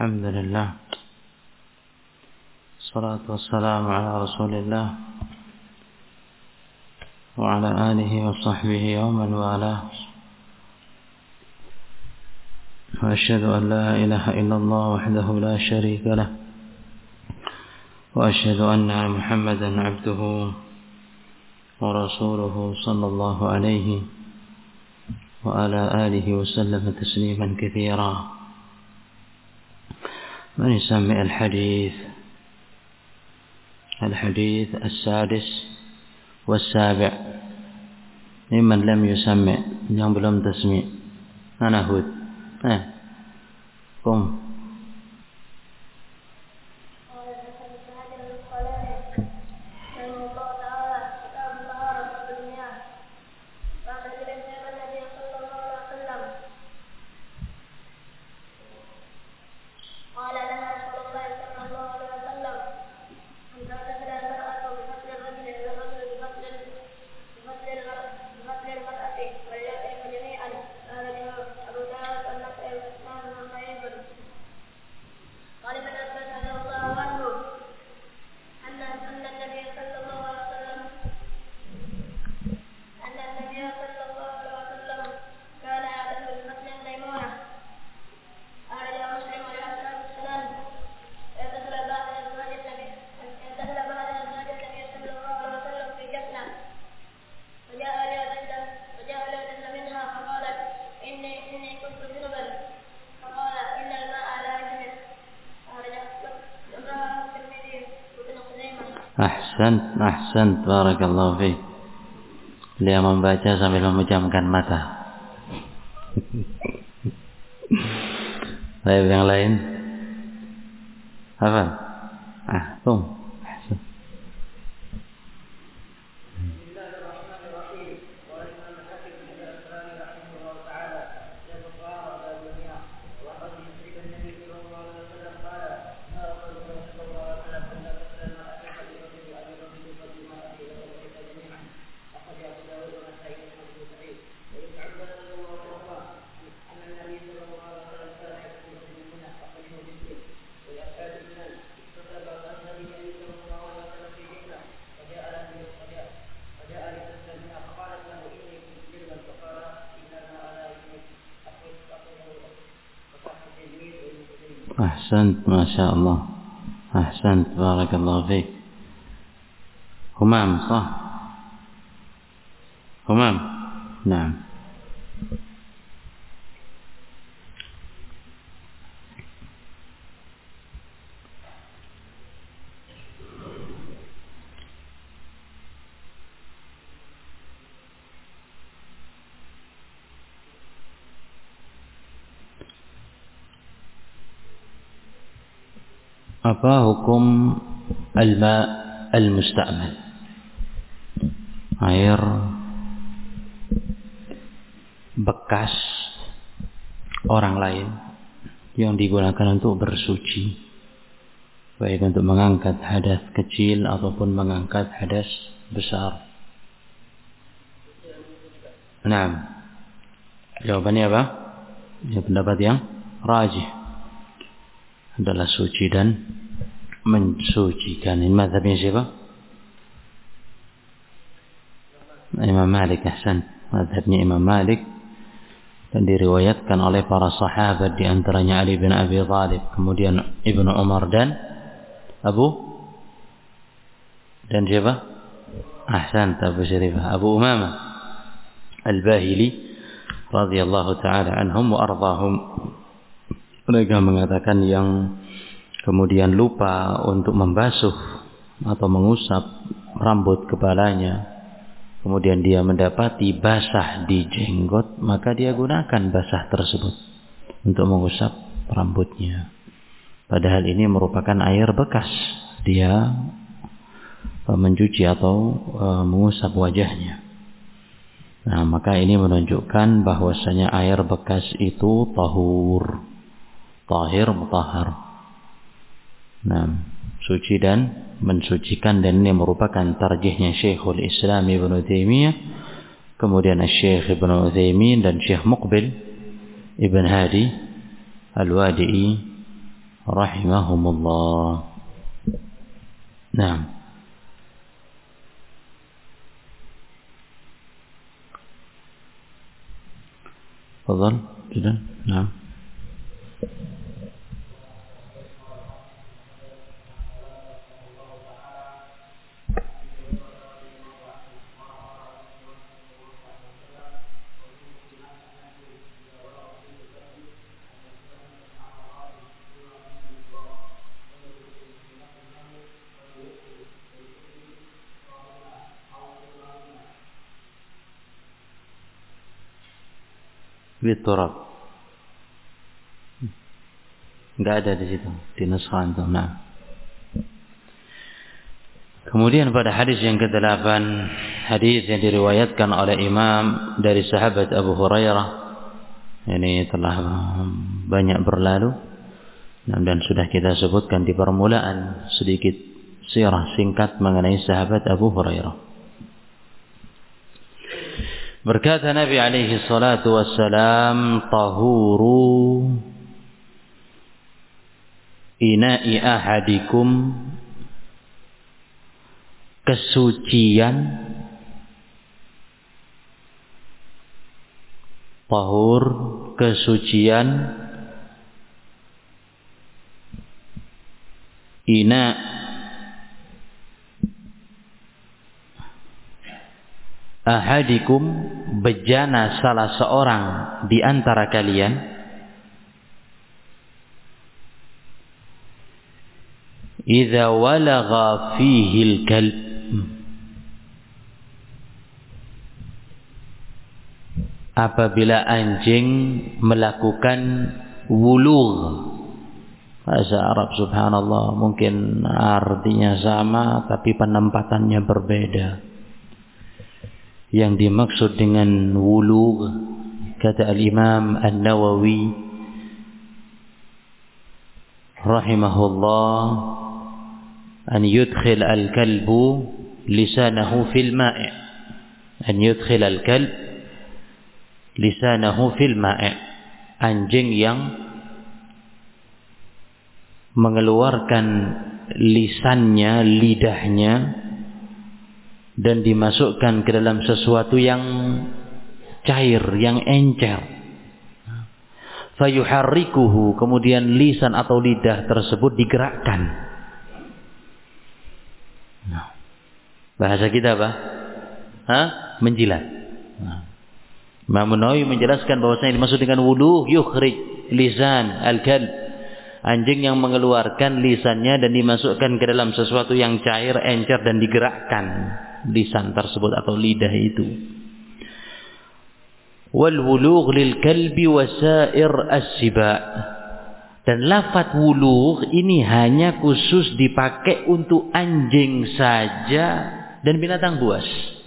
الحمد لله الصلاة والسلام على رسول الله وعلى آله وصحبه ومن والاه وأشهد أن لا إله إلا الله وحده لا شريك له وأشهد أن محمدا عبده ورسوله صلى الله عليه وعلى آله وسلم تسليما كثيرا. من يسمي الحديث السادس والسابع ممن لم يسمع yang belum tasmi'. Ana Hud. Qum. Ahsan, barakallahu fiik. Dia membaca sambil memejamkan mata. Baik, yang lain? Apa? Qum. Ahsan, Masya Allah. Ahsan, barakallahu fiik. Humam, sah? Humam? Naam. Apa hukum al-ma' al-musta'mal? Air bekas orang lain yang digunakan untuk bersuci, baik untuk mengangkat hadas kecil ataupun mengangkat hadas besar. Nah, jawabannya apa? Ya, pendapat yang rajih adalah suci dan mensucikan. Ini mazhabnya siapa? Imam Malik. Ahsan, mazhabnya Imam Malik, dan diriwayatkan oleh para sahabat, di antaranya Ali bin Abi Thalib, kemudian Ibnu Umar dan siapa? Ahsan, Abu Syarifah, Abu Umamah Al-Bahili radhiyallahu taala anhum wa ardhahum. Mereka mengatakan yang kemudian lupa untuk membasuh atau mengusap rambut kepalanya, kemudian dia mendapati basah di jenggot, maka dia gunakan basah tersebut untuk mengusap rambutnya. Padahal ini merupakan air bekas, dia mencuci atau mengusap wajahnya. Nah, maka ini menunjukkan bahwasanya air bekas itu tahir, mutahhar. Nah, suci dan mensucikan, dan ini merupakan tarjihnya Syekhul Islam Ibnu Taimiyah, kemudian Syekh Ibnu Utsaimin dan Syekh Muqbil Ibn Hadi Al-Wadi'i rahimahumullah. Nah, tafadhal, sudah. Nah. Biturab. Enggak ada di situ di nuskah antum. Nah. Kemudian pada hadis yang ke-8, hadis yang diriwayatkan oleh Imam dari sahabat Abu Hurairah, ini telah banyak berlalu dan sudah kita sebutkan di permulaan sedikit sirah singkat mengenai sahabat Abu Hurairah. Berkata Nabi alaihi salatu wassalam, tahuru ina'i ahadikum, kesucian, tahur, kesucian, ina, ahadikum, bejana salah seorang di antara kalian, idza walagha fihi al-kalb, apabila anjing melakukan wulugh. Bahasa Arab subhanallah mungkin artinya sama tapi penempatannya berbeda. Yang dimaksud dengan wulugh, kata al-Imam An-Nawawi rahimahullah, an yudkhil al-kalbu lisanahu fil ma'i, an yudkhil al-kalb lisanahu fil ma'i, anjing yang mengeluarkan lisannya, lidahnya, dan dimasukkan ke dalam sesuatu yang cair, yang encer. Fayuharrikuhu, kemudian lisan atau lidah tersebut digerakkan. Bahasa kita apa? Menjilat. Imam Nawawi menjelaskan bahwasanya dimaksud dengan wuluh yukhrij lisan al-kalb, anjing yang mengeluarkan lisannya dan dimasukkan ke dalam sesuatu yang cair, encer, dan digerakkan lisan tersebut atau lidah itu. Wal wulugh lil kalbi wasair as-siba, dan lafaz wulugh ini hanya khusus dipakai untuk anjing saja dan binatang buas.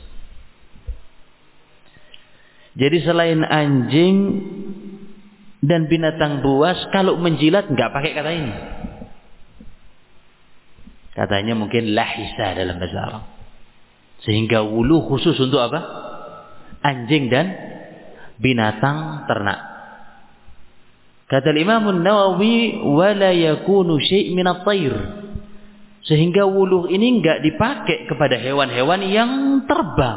Jadi selain anjing dan binatang buas, kalau menjilat nggak pakai kata ini. Katanya mungkin lahisa dalam bahasa Arab. Sehingga wuluh khusus untuk apa? Anjing dan binatang ternak. Kata Imam An-Nawawi, wala yakunu syai' min at-tayr. Sehingga wuluh ini enggak dipakai kepada hewan-hewan yang terbang.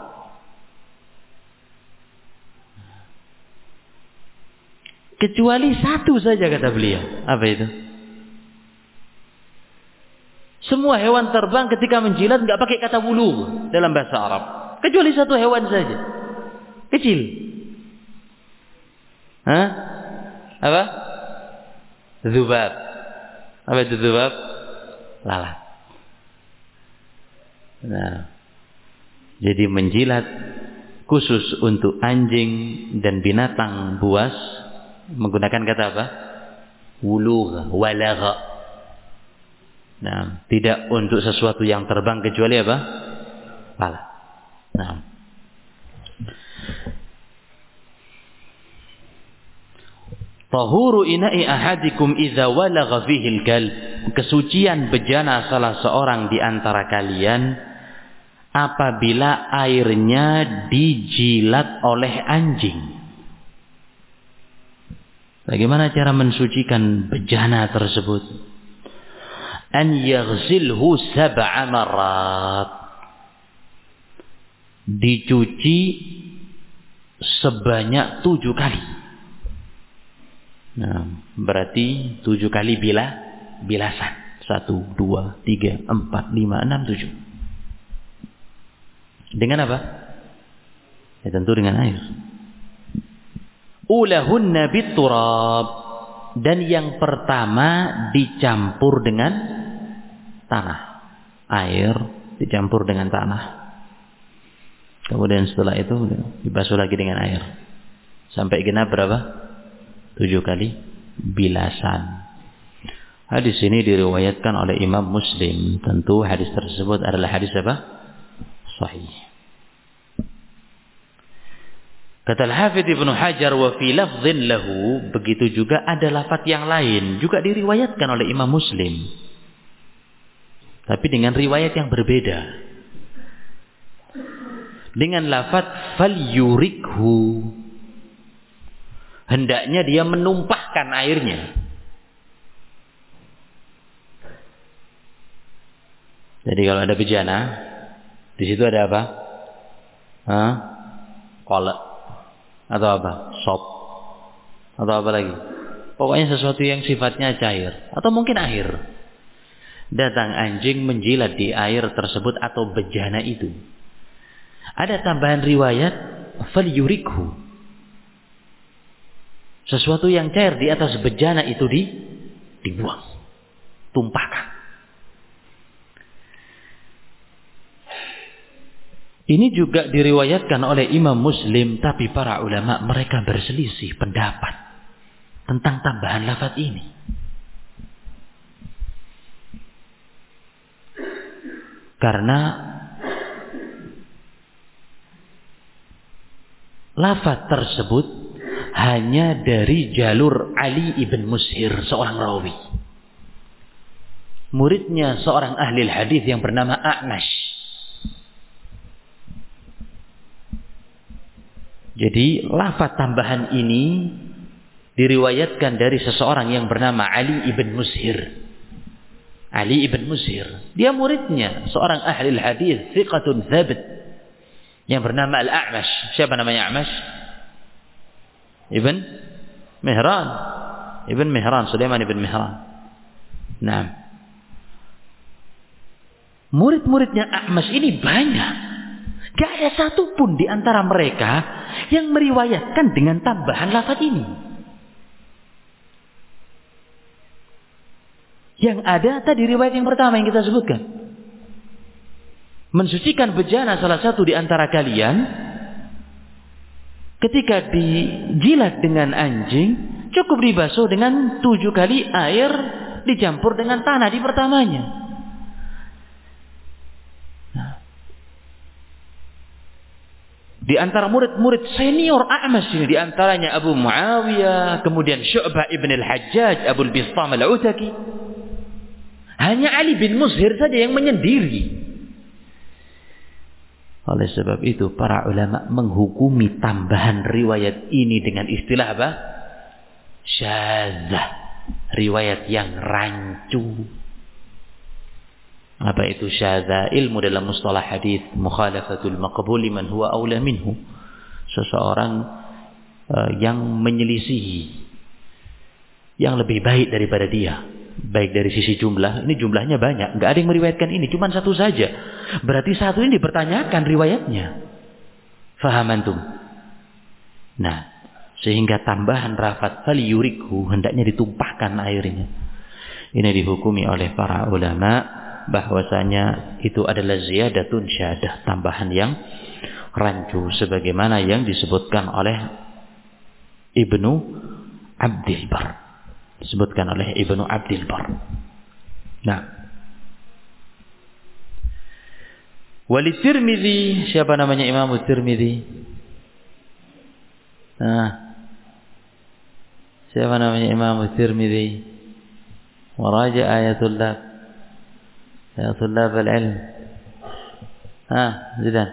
Kecuali satu saja kata beliau. Apa itu? Semua hewan terbang ketika menjilat enggak pakai kata wuluh dalam bahasa Arab. Kecuali satu hewan saja. Kecil. Apa? Dzubab. Apa itu dzubab? Lalat. Nah, jadi menjilat khusus untuk anjing dan binatang buas menggunakan kata apa? Wulugh, walagha. Nah, tidak untuk sesuatu yang terbang kecuali apa? Lalat. Nah. Tahuru ina'i ahadikum idza walagha fihi al-kalb, kesucian bejana salah seorang di antara kalian apabila airnya dijilat oleh anjing. Bagaimana cara mensucikan bejana tersebut? An yaghsilhu 7 marrat. Dicuci sebanyak 7 kali. Nah, berarti 7 kali bilasan. 1, 2, 3, 4, 5, 6, 7. Dengan apa? Ya tentu dengan air. Ulahunna biturab. Dan yang pertama dicampur dengan tanah. Air dicampur dengan tanah. Kemudian setelah itu dibasuh lagi dengan air. Sampai genap berapa? 7 kali bilasan. Hadis ini diriwayatkan oleh Imam Muslim. Tentu hadis tersebut adalah hadis apa? Sahih. Kata Al-Hafidz Ibnu Hajar, wa fi lafdhin lahu, begitu juga ada lafaz yang lain juga diriwayatkan oleh Imam Muslim. Tapi dengan riwayat yang berbeda. Dengan lafaz falyurikhu. Hendaknya dia menumpahkan airnya. Jadi kalau ada bejana, di situ ada apa? Kolak atau apa? Sop atau apa lagi? Pokoknya sesuatu yang sifatnya cair atau mungkin air. Datang anjing menjilat di air tersebut atau bejana itu. Ada tambahan riwayat falyurikhu. Sesuatu yang cair di atas bejana itu dibuang, tumpahkan. Ini juga diriwayatkan oleh Imam Muslim, tapi para ulama mereka berselisih pendapat tentang tambahan lafaz ini. Karena lafaz tersebut hanya dari jalur Ali ibn Mushir, seorang rawi. Muridnya seorang ahli hadis yang bernama A'mash. Jadi lafaz tambahan ini diriwayatkan dari seseorang yang bernama Ali ibn Mushir. Ali ibn Mushir. Dia muridnya seorang ahli hadis, thiqatun thabit, yang bernama Al-A'mash. Siapa namanya A'mash? Ibn Mihran. Ibn Mihran, Sulaiman ibn Mihran. Nah, murid-muridnya A'mash ini banyak. Gak ada satupun di antara mereka yang meriwayatkan dengan tambahan lafaz ini. Yang ada tadi riwayat yang pertama yang kita sebutkan. Mensucikan bejana salah satu di antara kalian ketika dijilat dengan anjing, cukup dibasuh dengan 7 kali air dicampur dengan tanah di pertamanya. Nah, di antara murid-murid senior A'mash ini, di antaranya Abu Muawiyah, kemudian Syu'bah ibn al-Hajjaj, Abu al-Bistam al-Utaki. Hanya Ali bin Mushir saja yang menyendiri. Oleh sebab itu para ulama menghukumi tambahan riwayat ini dengan istilah apa? Syadzah. Riwayat yang rancu. Apa itu syadzah? Ilmu dalam mustalah hadis, mukhalafatul maqbul liman huwa aula minhu. Seseorang yang menyelisihi yang lebih baik daripada dia. Baik dari sisi jumlah, ini jumlahnya banyak, nggak ada yang meriwayatkan ini, cuma satu saja. Berarti satu ini dipertanyakan riwayatnya. Faham antum? Nah, sehingga tambahan lafaz falyurikhu, hendaknya ditumpahkan airnya. Ini dihukumi oleh para ulama bahwasanya itu adalah ziyadatun syadah, tambahan yang rancu, sebagaimana yang disebutkan oleh Ibnu Abdil Bar. Disebutkan oleh Ibnu Abdil Bar. Nah, Wali Tirmidzi, siapa namanya Imam Tirmidzi? Nah, siapa namanya Imam Tirmidzi? Waraja ayatullah, ayatullah al-ilm. Zidan.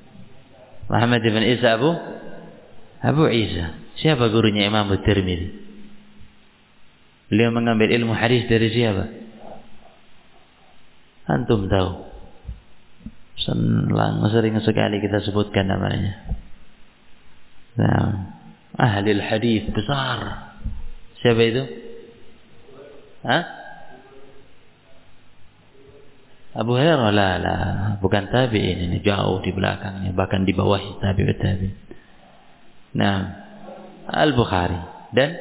Muhammad ibn Isa Abu Isa. Siapa gurunya Imam Tirmidzi? Beliau mengambil ilmu hadis dari siapa? Antum tahu. Sering sekali kita sebutkan namanya. Nah, ahli hadis besar. Siapa itu? Hah? Abu Hurairah? La, bukan tabi'in, ini jauh di belakangnya, bahkan di bawah tabi'in. Nah, Al-Bukhari dan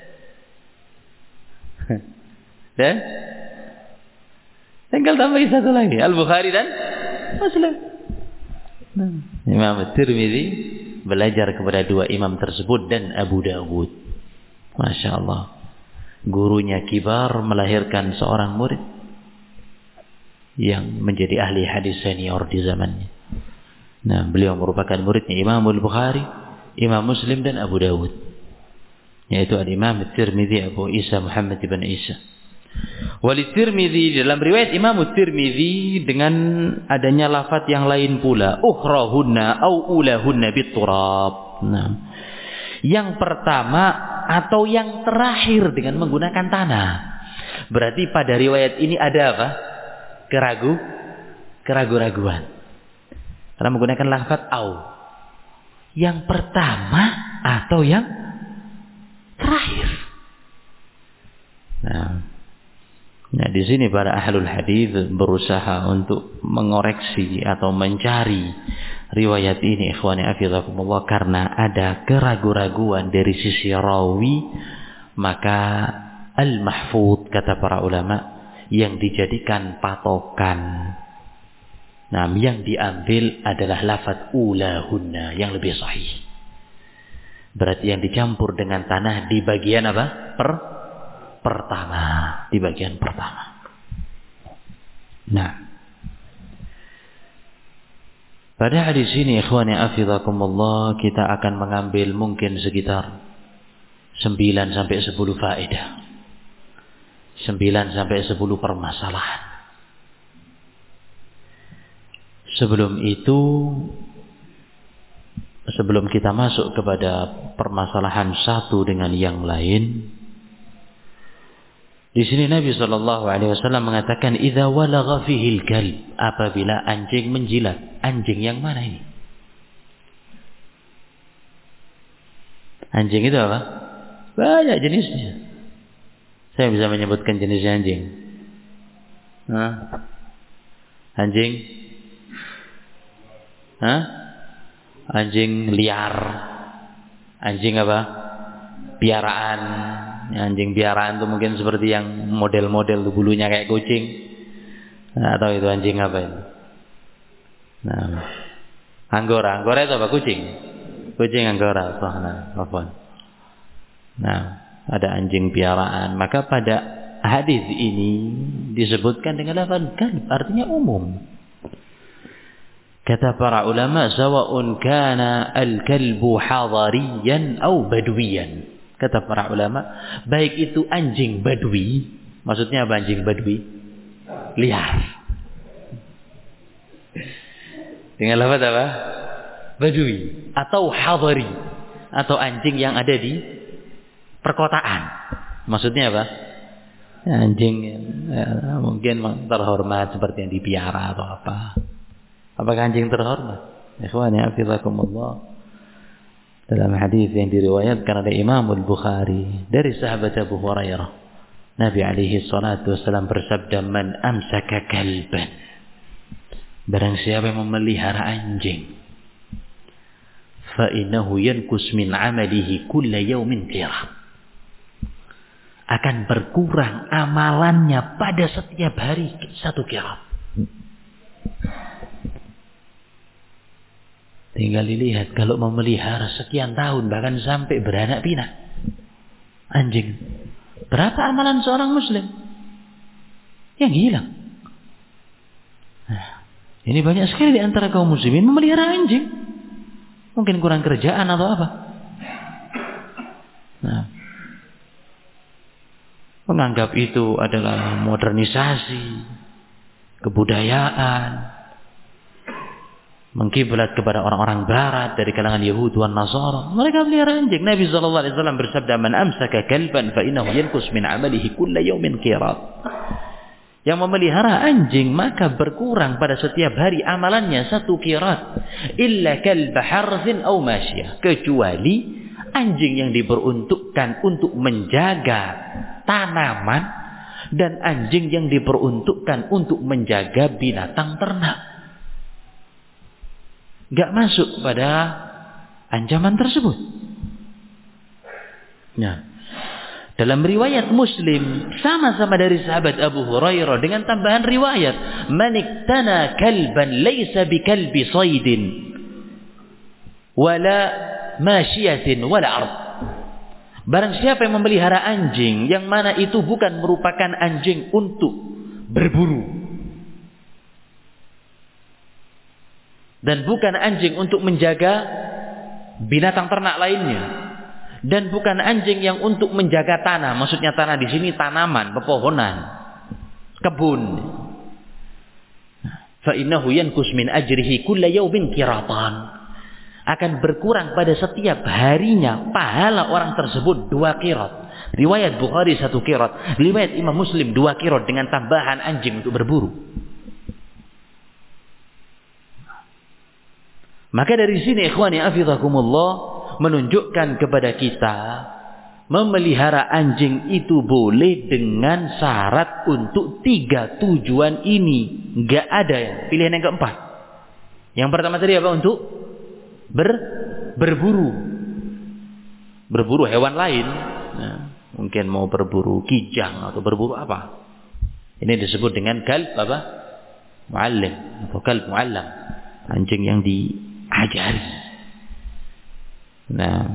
tinggal tambah satu lagi, Al-Bukhari dan Muslim. Nah, Imam Tirmidzi belajar kepada dua imam tersebut dan Abu Dawud. Masya Allah, gurunya kibar melahirkan seorang murid yang menjadi ahli hadis senior di zamannya. Nah, beliau merupakan muridnya Imam Al-Bukhari, Imam Muslim dan Abu Dawud, yaitu Al-Imam Tirmidzi Abu Isa Muhammad ibn Isa. Wali Tirmidzi, dalam riwayat Imam Tirmidzi dengan adanya lafaz yang lain pula, ukhrahunna au ulahunna biturab. Nah, yang pertama atau yang terakhir dengan menggunakan tanah. Berarti pada riwayat ini ada apa? Keraguan. Karena menggunakan lafaz au. Yang pertama atau yang terakhir. Nah, di sini para ahlul hadis berusaha untuk mengoreksi atau mencari riwayat ini, ikhwani afizakumullah, karena ada keraguan dari sisi rawi, maka al-mahfudz kata para ulama yang dijadikan patokan. Nah, yang diambil adalah lafaz ulahunna yang lebih sahih. Berarti yang dicampur dengan tanah di bagian apa? Pertama, di bagian pertama. Nah, pada hadis ini ikhwani afizakumullah kita akan mengambil mungkin sekitar 9 sampai 10 faedah. 9 sampai 10 permasalahan. Sebelum itu, sebelum kita masuk kepada permasalahan satu dengan yang lain, di sini Nabi SAW mengatakan, "Idza walagha fihi al-kalb", apabila anjing menjilat. Anjing yang mana ini? Anjing itu apa? Banyak jenisnya. Saya bisa menyebutkan jenis anjing. Anjing? Anjing liar. Anjing apa? Piaraan. Anjing piaraan itu mungkin seperti yang model-model bulunya kayak kucing. Atau itu anjing apa itu? Nah, Anggora itu apa? Kucing Anggora. Nah, ada anjing piaraan. Maka pada hadis ini disebutkan dengan lafaz kalb, artinya umum. Kata para ulama, sawa'un kana al-kalbu hadariyan au badwiyan. Kata para ulama, baik itu anjing badui, maksudnya apa anjing badui? Liar. Dengan lafaz apa? Badui atau hadari, atau anjing yang ada di perkotaan. Maksudnya apa? Anjing mungkin terhormat seperti yang dipiara atau apa. Apakah anjing terhormat? Ikhwani hafizakumullah. Dalam hadis yang diriwayatkan oleh Imam Al-Bukhari dari sahabat Abu Hurairah, Nabi alaihi salatu wasallam bersabda, "Man amsaka kalban", barang siapa yang memelihara anjing, fa innahu yankus min 'amalihi kulla yawmin qirah, akan berkurang amalannya pada setiap hari 1 qirah. Tinggal dilihat kalau memelihara sekian tahun bahkan sampai beranak pinak anjing, berapa amalan seorang muslim yang hilang? Nah, ini banyak sekali di antara kaum muslimin memelihara anjing, mungkin kurang kerjaan atau apa. Nah, menganggap itu adalah modernisasi, kebudayaan. mengkiblat kepada orang-orang barat dari kalangan Yahudi dan Nasara. Mereka pelihara anjing. Nabi SAW bersabda, "Man amsaka kalban fa innahu yanqus min 'amalihi kulla yawmin qirat." Yang memelihara anjing maka berkurang pada setiap hari amalannya 1 qirat. Illa kalba harzin aw masyiyah, kecuali anjing yang diperuntukkan untuk menjaga tanaman dan anjing yang diperuntukkan untuk menjaga binatang ternak. Gak masuk pada ancaman tersebut. Nah, dalam riwayat Muslim sama-sama dari sahabat Abu Hurairah dengan tambahan riwayat, "Man iktana kalban laysa bikalbi saydin wala masyiatin wala ard." Barang siapa yang memelihara anjing yang mana itu bukan merupakan anjing untuk berburu dan bukan anjing untuk menjaga binatang ternak lainnya, dan bukan anjing yang untuk menjaga tanah. Maksudnya tanah di sini tanaman, pepohonan, kebun. Fa innahu yanqus min ajrihi kulla yawmin qiratan. Akan berkurang pada setiap harinya pahala orang tersebut 2 qirat. Riwayat Bukhari 1 qirat, riwayat Imam Muslim 2 qirat dengan tambahan anjing untuk berburu. Maka dari sini ikhwani afizakumullah menunjukkan kepada kita memelihara anjing itu boleh dengan syarat untuk 3 tujuan ini. Enggak ada ya pilihan yang keempat. Yang pertama tadi apa? Untuk berburu. Berburu hewan lain. Nah, mungkin mau berburu kijang atau berburu apa. Ini disebut dengan kalb apa? Muallim atau kalb muallam. Anjing yang diajari. Nah,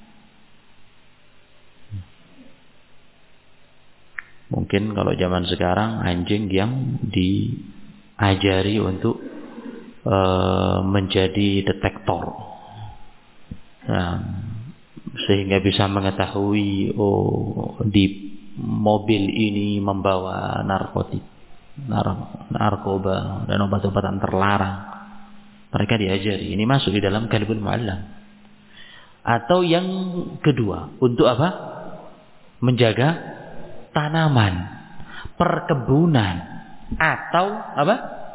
mungkin kalau zaman sekarang anjing yang diajari untuk menjadi detektor, nah, sehingga bisa mengetahui di mobil ini membawa narkoba dan obat-obatan terlarang. Mereka diajari, ini masuk di dalam kalbul muallam. Atau yang kedua, untuk apa? Menjaga tanaman, perkebunan, atau apa?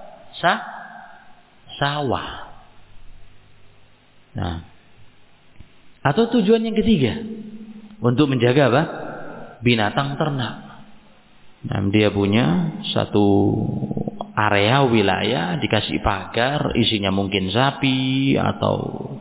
Sawah. Nah, atau tujuan yang ketiga, untuk menjaga apa? Binatang ternak. Nah, dia punya satu area wilayah dikasih pagar, isinya mungkin sapi atau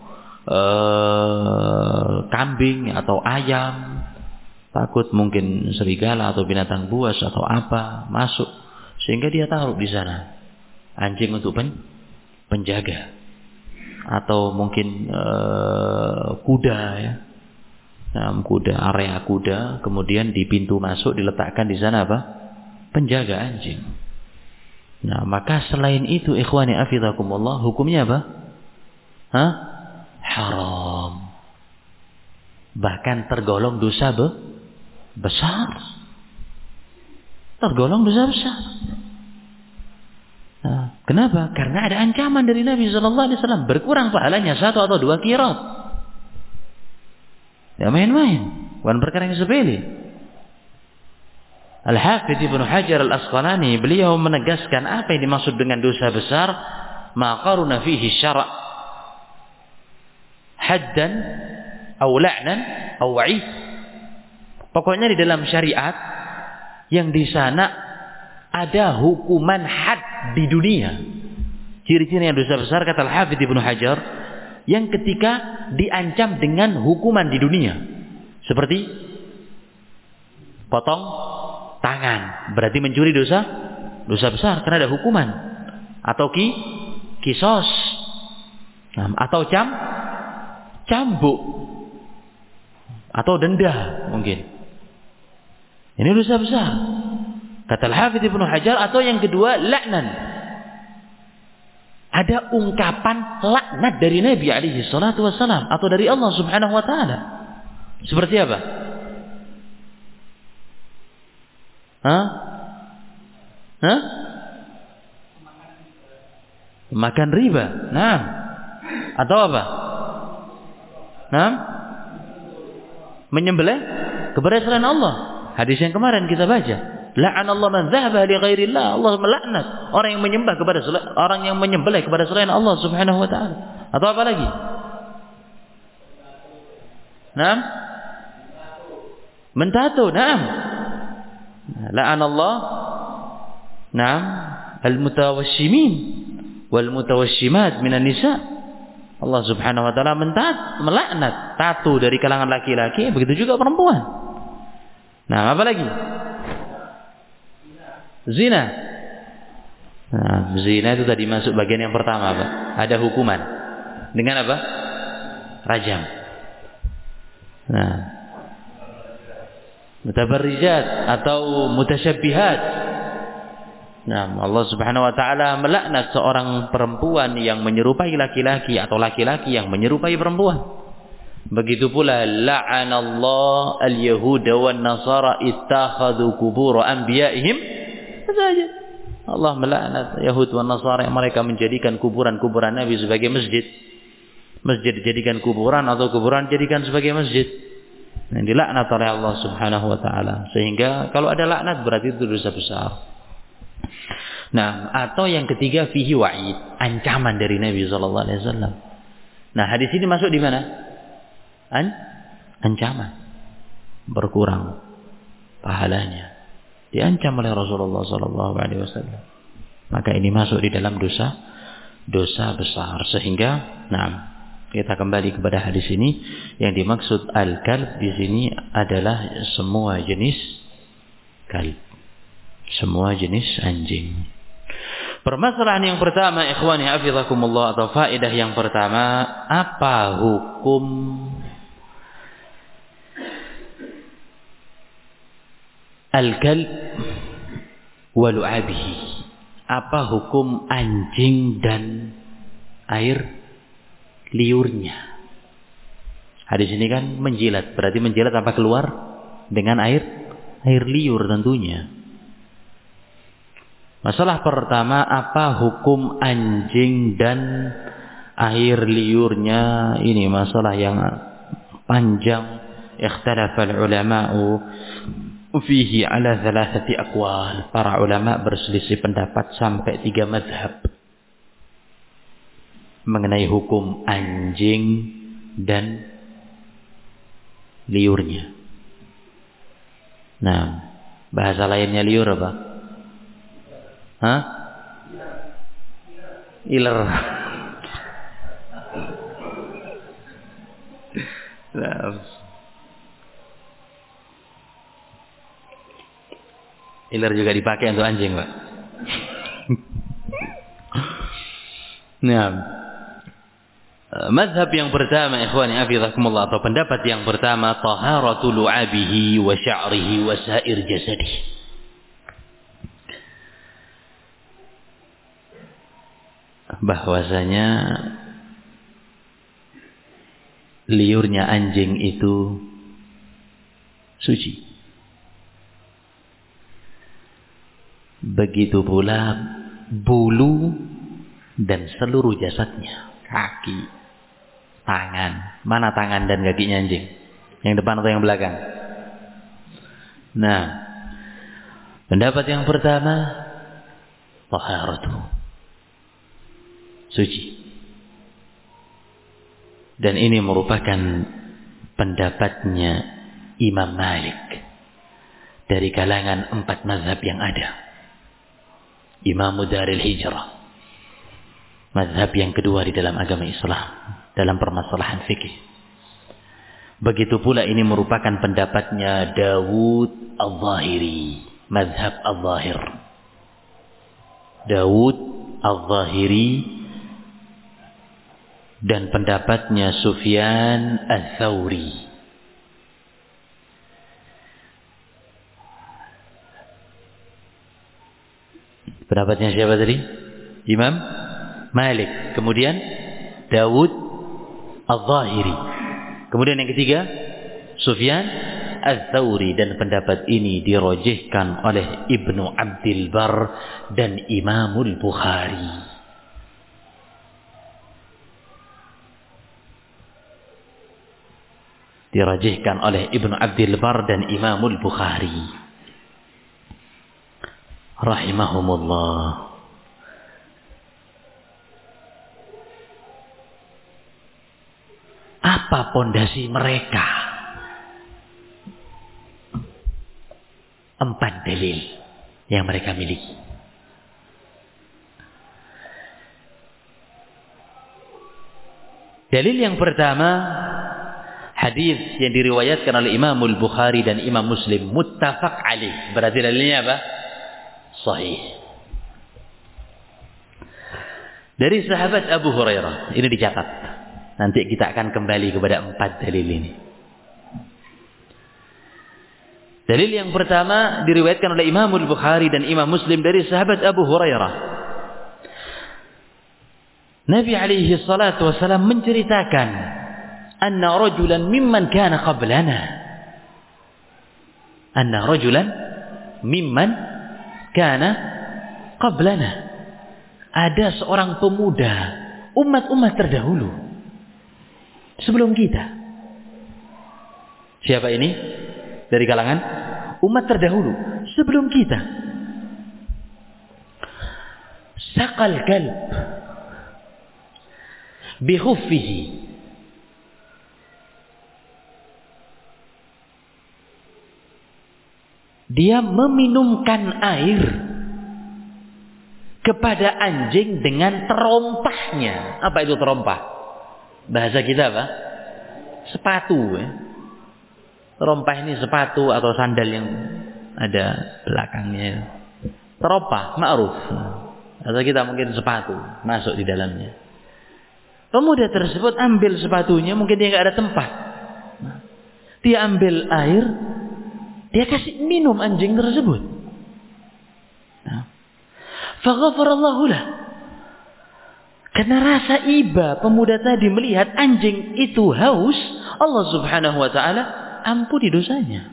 kambing atau ayam. Takut mungkin serigala atau binatang buas atau apa masuk, sehingga dia taruh di sana anjing untuk penjaga, atau mungkin kuda ya, kuda, area kuda, kemudian di pintu masuk diletakkan di sana apa? Penjaga anjing. Nah, maka selain itu ikhwani afizakumullah, hukumnya apa? Haram. Bahkan tergolong dosa besar. Tergolong dosa besar. Nah, kenapa? Karena ada ancaman dari Nabi SAW, berkurang pahalanya 1 atau 2 qirat. Ya main-main, bukan perkara yang sepele. Al-Hafidz Ibnu Hajar Al-Asqalani beliau menegaskan apa yang dimaksud dengan dosa besar, ma qaruna fihi syara' haddan aw la'nan aw wa'id. Pokoknya di dalam syariat yang di sana ada hukuman had di dunia. Ciri-ciri yang dosa besar kata Al-Hafidz Ibnu Hajar yang ketika diancam dengan hukuman di dunia. Seperti potong tangan, berarti mencuri dosa besar karena ada hukuman. Atau kisos, atau cambuk, atau denda mungkin. Ini dosa besar. Kata Al-Hafidz Ibnu Hajar. Atau yang kedua, laknan. Ada ungkapan laknat dari Nabi alaihi salatu wassalam atau dari Allah Subhanahu wa taala. Seperti apa? Makan riba. Nah. Atau apa? Nah. Menyembelih kepada selain Allah. Hadis yang kemarin kita baca. La'anallahu man dhahaba li ghairillah. Allah melaknat orang yang menyembah kepada orang yang menyembelih kepada selain Allah Subhanahu wa taala. Atau apa lagi? Naam? Mentato, naam. La'anallahu naam al-mutawashshimin wal mutawashshimat minan nisa. Allah Subhanahu wa taala melaknat tato dari kalangan laki-laki, begitu juga perempuan. Nah, apa lagi? Zina. Nah, zina itu tadi masuk bagian yang pertama, Pak. Ada hukuman. Dengan apa? Rajam. Nah, mutabarrijat atau mutasyabbihat. Nah, Allah Subhanahu wa taala melaknat seorang perempuan yang menyerupai laki-laki atau laki-laki yang menyerupai perempuan. Begitu pula la'anallahu al-yahuda wan nasara ittakhadhu qubur anbiya'ihim. Saja. Allah melaknat Yahud wan Nasara yang mereka menjadikan kuburan-kuburan Nabi sebagai masjid. Masjid dijadikan kuburan atau kuburan dijadikan sebagai masjid. Yang dilaknat oleh Allah Subhanahu wa taala. Sehingga kalau ada laknat berarti itu dosa besar. Nah, atau yang ketiga fihi wa'id, ancaman dari Nabi sallallahu alaihi wasallam. Nah, hadis ini masuk di mana? Ancaman. Berkurang pahalanya. Diancam oleh Rasulullah sallallahu alaihi wasallam. Maka ini masuk di dalam dosa besar. Sehingga, nah, kita kembali kepada hadis ini, yang dimaksud al-kalb di sini adalah semua jenis kalb. Semua jenis anjing. Permasalahan yang pertama, ikhwani hafizakumullah, atau faedah yang pertama, apa hukum al-kalb wa lu'abihi? Apa hukum anjing dan air liurnya? Hadis ini kan menjilat, berarti menjilat apa keluar dengan air liur tentunya. Masalah pertama, apa hukum anjing dan air liurnya? Ini masalah yang panjang. Ikhtalafal ulama'u fihi ala thalathati aqwal. Para ulama berselisih pendapat sampai 3 mazhab mengenai hukum anjing dan liurnya. Nah, bahasa lainnya liur apa? Hah? Iler. Nah. Iler juga dipakai untuk anjing, Pak. Nah, mazhab yang pertama, ikhwani hafizakumullah, atau pendapat yang pertama, taharatu lu'abihi wa sya'rihi wa sa'ir jasadihi. Bahwasanya liurnya anjing itu suci. Begitu pula bulu dan seluruh jasadnya, kaki, tangan. Mana tangan dan kakinya anjing? Yang depan atau yang belakang? Nah, pendapat yang pertama, taharatu, suci. Dan ini merupakan pendapatnya Imam Malik dari kalangan 4 mazhab yang ada. Imam Daril Hijrah, mazhab yang kedua di dalam agama Islam dalam permasalahan fikih. Begitu pula ini merupakan pendapatnya Dawud Al-Zahiri, mazhab Al-Zahir. Dawud Al-Zahiri dan pendapatnya Sufyan Al-Thawri. Pendapatnya siapa tadi? Imam Malik. Kemudian Dawud Al-Zahiri. Kemudian yang ketiga Sufyan Al-Thawri. Dan pendapat ini dirojihkan oleh Ibnu Abdil Bar dan Imamul Bukhari. dirajihkan oleh Ibnu Abdul Bar dan Imamul Bukhari rahimahumullah. Apa pondasi mereka? 4 dalil yang mereka miliki. Dalil yang pertama, hadis yang diriwayatkan oleh Imamul Bukhari dan Imam Muslim, muttafaq alaih. Berarti dalilnya apa? Sahih. Dari sahabat Abu Hurairah. Ini dicatat. Nanti kita akan kembali kepada 4 dalil ini. Dalil yang pertama diriwayatkan oleh Imamul Bukhari dan Imam Muslim dari sahabat Abu Hurairah. Nabi alaihi salatu wasallam menceritakan anna rajulan mimman kana qablana. Anna rajulan mimman kana qablana. Ada seorang pemuda umat-umat terdahulu sebelum kita. Siapa ini? Dari kalangan umat terdahulu sebelum kita. Saqal kalb bi khuffihi. Dia meminumkan air kepada anjing dengan terompahnya. Apa itu terompah? Bahasa kita apa? Sepatu. Terompah ini sepatu atau sandal yang ada belakangnya. Terompah, ma'ruf. Atau kita mungkin sepatu masuk di dalamnya. Pemuda tersebut ambil sepatunya, mungkin dia nggak ada tempat. Dia ambil air, dia kasih minum anjing tersebut. Faghafarallahu lah. Karena rasa iba pemuda tadi melihat anjing itu haus, Allah Subhanahu wa taala ampuni dosanya.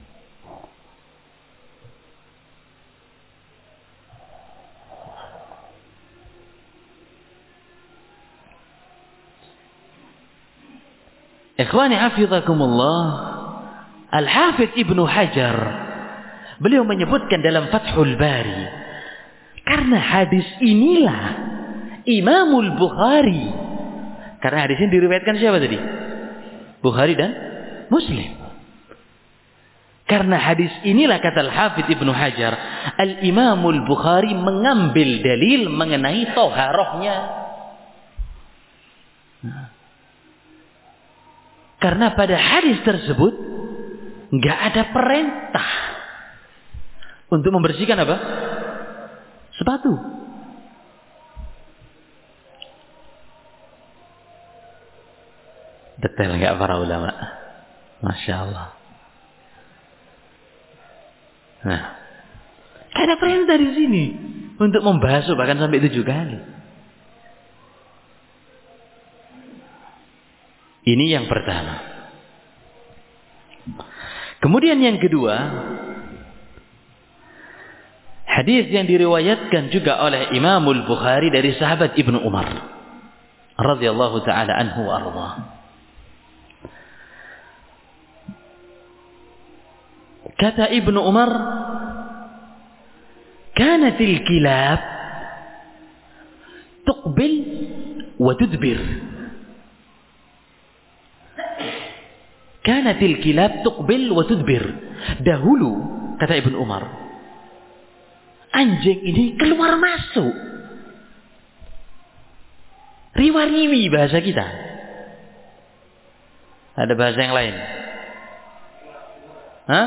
Ikhwani hafizakumullah, Al-Hafidz Ibnu Hajar beliau menyebutkan dalam Fathul Bari, karena hadis inilah Imamul Bukhari, karena hadis ini diriwayatkan siapa tadi? Bukhari dan Muslim. Karena hadis inilah, kata Al-Hafidz Ibnu Hajar, Al-Imamul Bukhari mengambil dalil mengenai toharohnya. Karena pada hadis tersebut nggak ada perintah untuk membersihkan apa? Sepatu. Detail nggak para ulama? Masya Allah. Nah, ada perintah di sini untuk membasuh bahkan sampai 7 kali. Ini yang pertama. Kemudian yang kedua, hadis yang diriwayatkan juga oleh Imamul Bukhari dari sahabat Ibnu Umar radhiyallahu taala anhu wa arda. Kata Ibnu Umar, kanatil kilab tuqbil wa tudbir. Kanatil kilab tuqbil wa tudbir. Dahulu, kata Ibnu Umar, anjing ini keluar masuk. Riwa-riwi bahasa kita. Ada bahasa yang lain? Hah?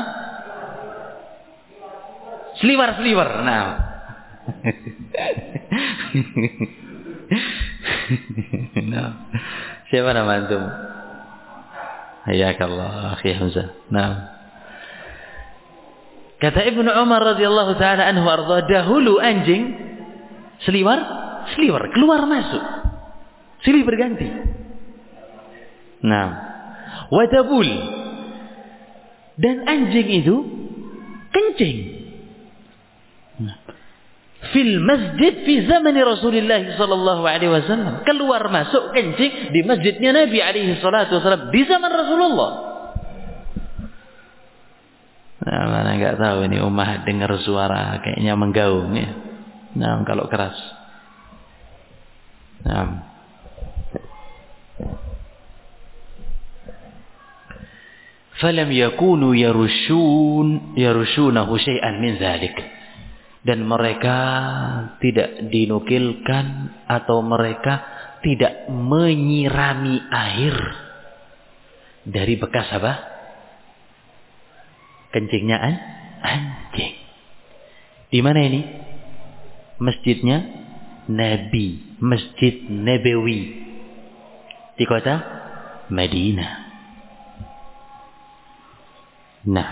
Seliwar-seliwar. Nah. Nah. Siapa nama antum? Hayakallah, akhi Hamzah. Nah. Kata Ibnu Umar radhiyallahu taala anhu arda, dahulu anjing seliwar keluar masuk. Silih berganti. Nah. Wadabul. Dan anjing itu kencing. Fil masjid fi zaman Rasulullah sallallahu alaihi wasallam. Keluar masuk kencing di masjidnya Nabi alaihi salatu wasallam di zaman Rasulullah. nggak tahu ini Ummah dengar suara kayaknya menggaung ya. Nah, kalau keras. Nah. Falam yakunu yarushunahu syai'an min dzalik. Dan mereka tidak dinukilkan atau mereka tidak menyirami air dari bekas apa? Kencingnya anjing. Di mana ini? Masjidnya Nabi, Masjid Nabawi di kota Madinah. Nah,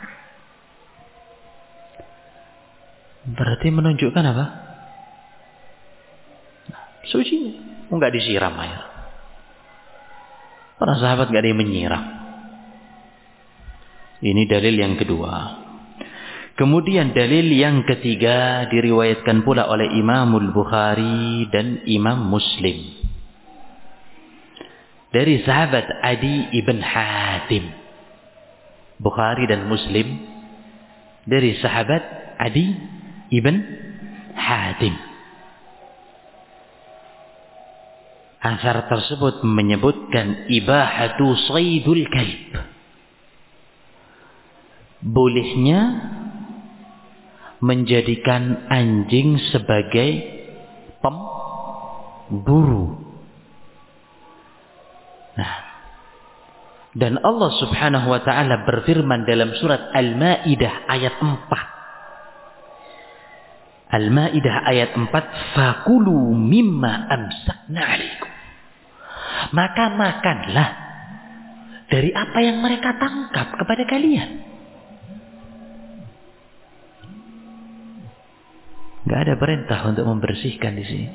berarti menunjukkan apa? Suci, enggak disiram air. Para sahabat enggak ada yang menyiram. Ini dalil yang kedua. Kemudian dalil yang ketiga diriwayatkan pula oleh Imamul Bukhari dan Imam Muslim. Dari sahabat Adi ibn Hatim. Bukhari dan Muslim dari sahabat Adi ibn Hatim. Asar tersebut menyebutkan ibahatu saydul kalb. Bolehnya menjadikan anjing sebagai pemburu. Nah, dan Allah Subhanahu wa taala berfirman dalam surat Al-Maidah ayat 4. Al-Maidah ayat 4, "Fakulu mimma amsakna 'alaikum." Maka makanlah dari apa yang mereka tangkap kepada kalian. Enggak ada perintah untuk membersihkan di sini.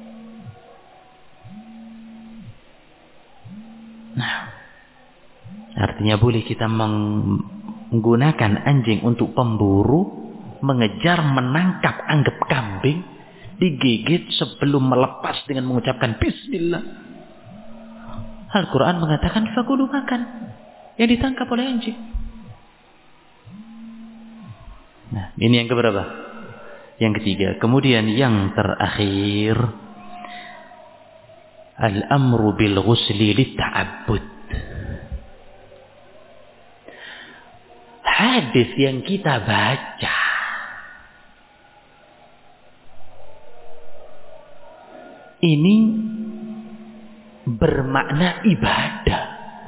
Nah, artinya boleh kita menggunakan anjing untuk pemburu, mengejar, menangkap, anggap kambing, digigit sebelum melepas dengan mengucapkan Bismillah. Al-Quran mengatakan fakulu, makan yang ditangkap oleh anjing. Nah, ini yang keberapa? Yang ketiga. Kemudian yang terakhir, al-amru bil ghusli litta'abbud. Hadis yang kita baca ini bermakna ibadah.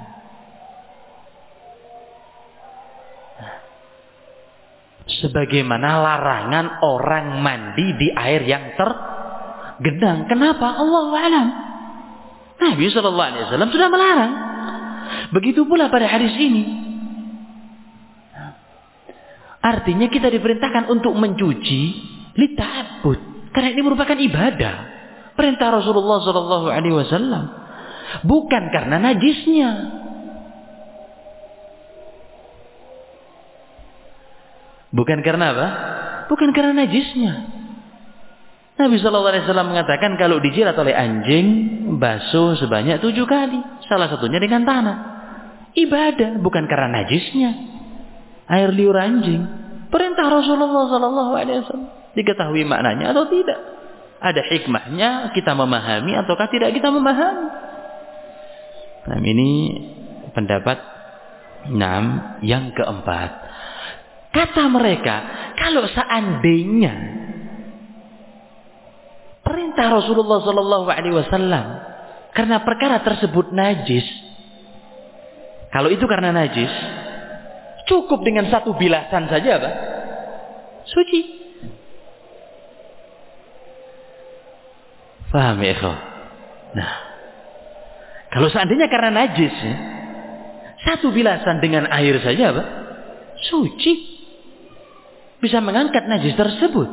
Sebagaimana larangan orang mandi di air yang tergenang. Kenapa? Allahu a'lam. Nabi sallallahu alaihi wasallam sudah melarang. Begitu pula pada hadis ini. Artinya kita diperintahkan untuk mencuci lita'abbud, karena ini merupakan ibadah. Perintah Rasulullah sallallahu alaihi wasallam. Bukan karena najisnya. Bukan karena apa? Bukan karena najisnya. Nabi sallallahu alaihi wasallam mengatakan kalau dijilat oleh anjing, basuh sebanyak 7 kali, salah satunya dengan tanah. Ibadah, bukan karena najisnya. Air liur anjing. Perintah Rasulullah sallallahu alaihi wasallam. Diketahui maknanya atau tidak? Ada hikmahnya kita memahami ataukah tidak kita memahami? Nah, ini pendapat 6 yang keempat. Kata mereka, kalau seandainya perintah Rasulullah sallallahu alaihi wasallam karena perkara tersebut najis, kalau itu karena najis, cukup dengan 1 bilasan saja, Pak. Suci. Paham ya, ikhwan? Nah, kalau seandainya karena najis, 1 bilasan dengan air saja, Pak, suci. Bisa mengangkat najis tersebut.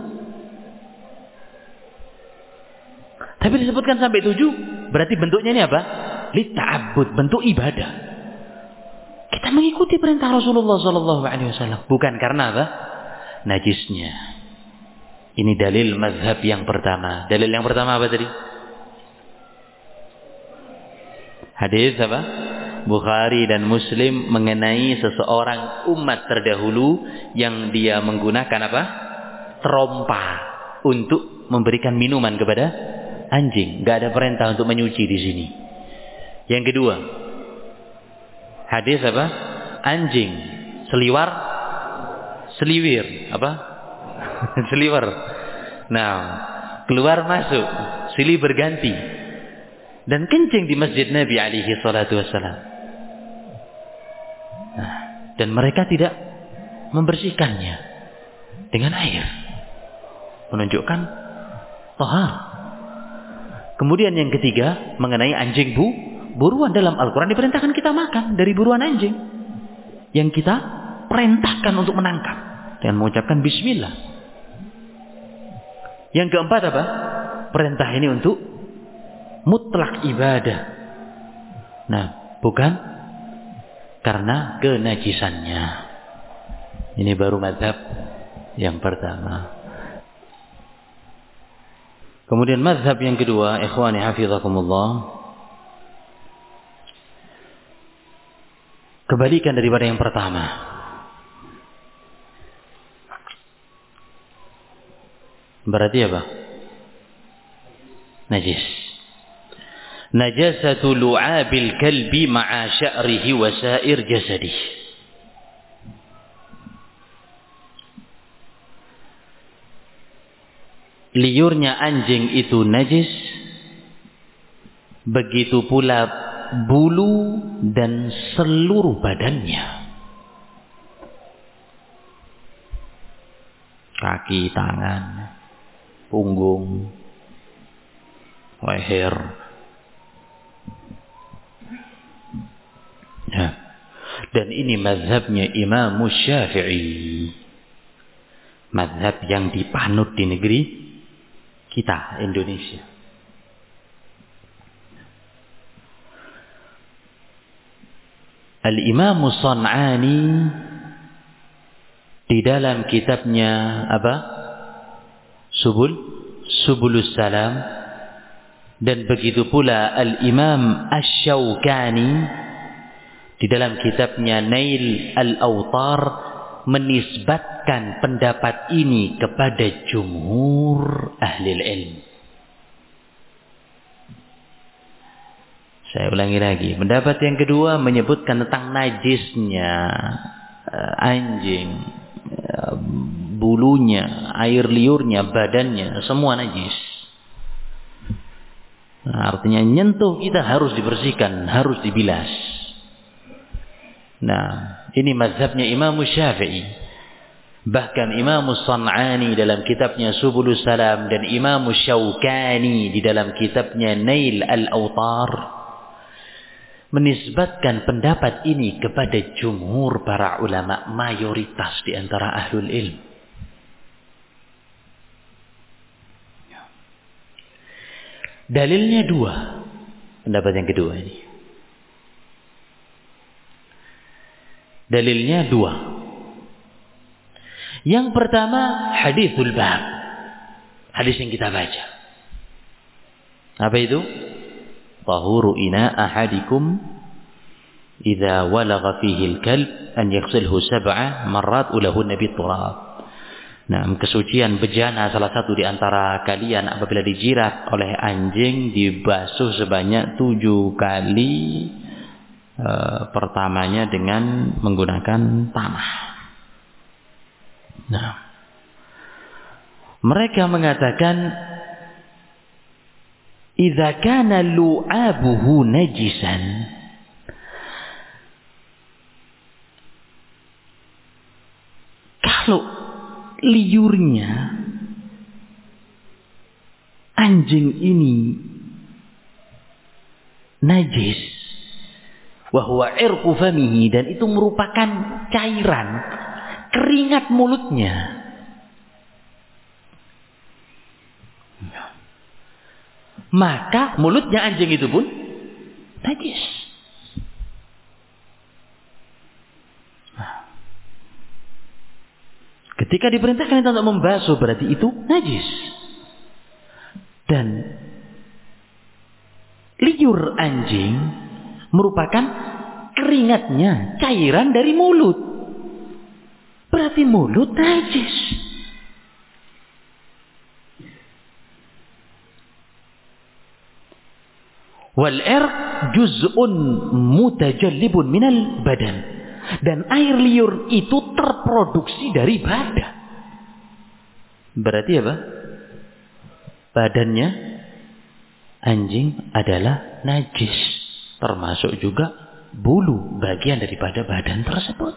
Tapi disebutkan sampai 7, berarti bentuknya ini apa? Lita'abbud, bentuk ibadah. Kita mengikuti perintah Rasulullah sallallahu alaihi wasallam, bukan karena apa? Najisnya. Ini dalil mazhab yang pertama. Dalil yang pertama apa tadi? Hadis apa? Bukhari dan Muslim mengenai seseorang umat terdahulu yang dia menggunakan apa? Terompa untuk memberikan minuman kepada anjing. Enggak ada perintah untuk menyuci di sini. Yang kedua, hadis apa? Anjing seliwir apa? Seliwer. Nah, keluar masuk, silih berganti. Dan kencing di masjid Nabi alaihi salatu wassalam. Nah, dan mereka tidak membersihkannya dengan air. Menunjukkan tahar. Kemudian yang ketiga, mengenai anjing buruan dalam Al-Quran diperintahkan kita makan dari buruan anjing. Yang kita perintahkan untuk menangkap dengan mengucapkan bismillah. Yang keempat apa? Perintah ini untuk mutlak ibadah. Nah, bukan karena kenajisannya. Ini baru mazhab yang pertama. Kemudian mazhab yang kedua, ikhwani hafizakumullah, kebalikan daripada yang pertama. Berarti apa? Najis. Najasatu lu'abil kalbi ma'a sya'rihi wa sa'ir jasadih. Liurnya anjing itu najis, begitu pula bulu dan seluruh badannya. Kaki, tangan, punggung, leher. Ya. Dan ini mazhabnya Imam Syafi'i. Mazhab yang dipanut di negeri kita, Indonesia. Al-Imam San'ani di dalam kitabnya apa? Subulus Salam, dan begitu pula Al-Imam Asy-Syaukani di dalam kitabnya Nail Al-Awtar menisbatkan pendapat ini kepada jumhur ahli ilmu. Saya ulangi lagi. Pendapat yang kedua menyebutkan tentang najisnya anjing, bulunya, air liurnya, badannya, semua najis. Nah, artinya nyentuh kita harus dibersihkan, harus dibilas. Nah, ini mazhabnya Imam Syafi'i. Bahkan Imam San'ani dalam kitabnya Subulus Salam dan Imam Syaukani di dalam kitabnya Nail Al-Awtar menisbatkan pendapat ini kepada jumhur para ulama, mayoritas di antara ahlul ilm. Dalilnya dua, pendapat yang kedua ini. Dalilnya dua. Yang pertama, hadithul bab. Hadis yang kita baca. Apa itu? Tahuru ina ahadikum idza walagha fihi al-kalb an yaghsilhu 7 marrat ulahunna bit-turab. Nah, kesucian bejana salah satu di antara kalian apabila dijirat oleh anjing dibasuh sebanyak 7 kali. Pertamanya dengan menggunakan tanah. Nah, mereka mengatakan idza kana lu'abuhu najisan, kalau liurnya anjing ini najis, wa huwa irqu famihi, dan itu merupakan cairan keringat mulutnya, maka mulutnya anjing itu pun najis. Ketika diperintahkan untuk membasuh, berarti itu najis. Dan liur anjing merupakan keringatnya cairan dari mulut. Berarti mulut najis. Wal irq juz'un mutajallibun minal badan. Dan air liur itu terproduksi dari badan. Berarti apa? Badannya anjing adalah najis. Termasuk juga bulu, bagian daripada badan tersebut.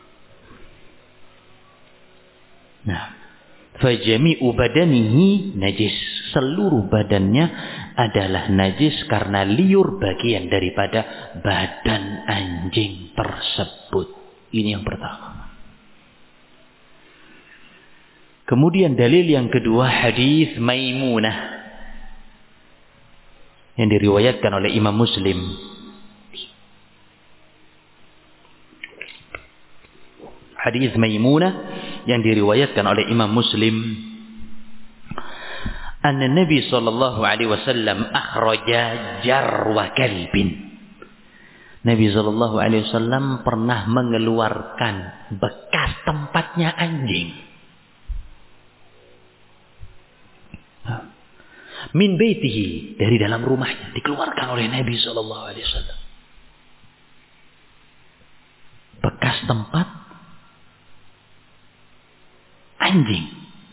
Nah, fajami'u badanihi najis. Seluruh badannya adalah najis karena liur bagian daripada badan anjing tersebut. Ini yang pertama. Kemudian dalil yang kedua, hadis Maimunah yang diriwayatkan oleh Imam Muslim. Hadis Maimunah yang diriwayatkan oleh Imam Muslim. Anna Nabi sallallahu alaihi wasallam akhraja jarwa kalbin. Nabi sallallahu alaihi wasallam pernah mengeluarkan bekas tempatnya anjing. Min baitihi, dari dalam rumahnya, dikeluarkan oleh Nabi sallallahu alaihi wasallam. Bekas tempat anjing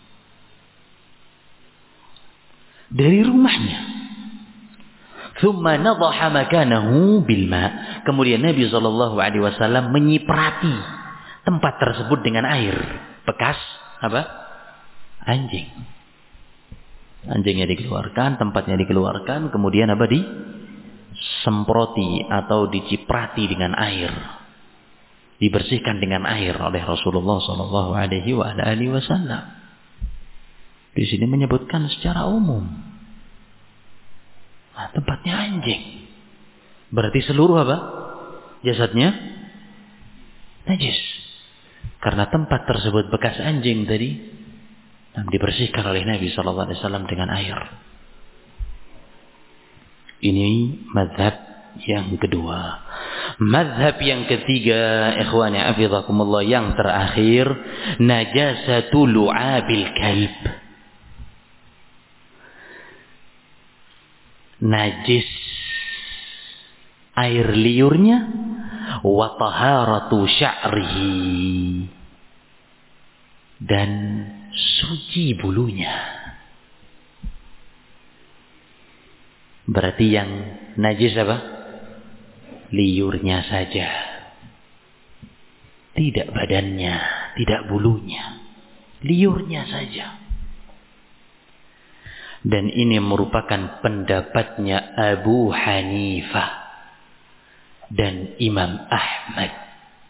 dari rumahnya. Thumma nadhaha makanahu bil ma. Kemudian Nabi sallallahu alaihi wasallam menyiprati tempat tersebut dengan air. Bekas apa? Anjing. Anjingnya dikeluarkan, tempatnya dikeluarkan, kemudian apa? Disemproti atau diciprati dengan air. Dibersihkan dengan air oleh Rasulullah sallallahu alaihi wasallam. Di sini menyebutkan secara umum. Nah, tempatnya anjing. Berarti seluruh apa? Jasadnya najis. Karena tempat tersebut bekas anjing tadi dibersihkan oleh Nabi sallallahu alaihi wasallam dengan air. Ini mazhab yang kedua. Mazhab yang ketiga, ikhwani hafizakumullah, yang terakhir, najasatu lu'abil kalb. Najis air liurnya, wa taharatu sya'rihi, dan suci bulunya. Berarti yang najis apa? Liurnya saja, tidak badannya, tidak bulunya, liurnya saja. Dan ini merupakan pendapatnya Abu Hanifah dan Imam Ahmad.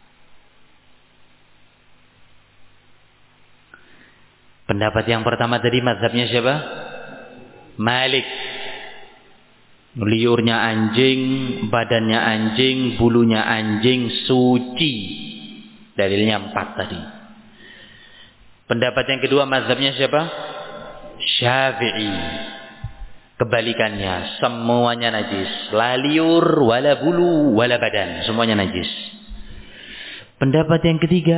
Pendapat yang pertama tadi mazhabnya siapa? Malik. Liurnya anjing, badannya anjing, bulunya anjing, suci. Dalilnya 4 tadi. Pendapat yang kedua mazhabnya siapa? Syafi'i. Kebalikannya, semuanya najis. La liur, wala bulu, wala badan. Semuanya najis. Pendapat yang ketiga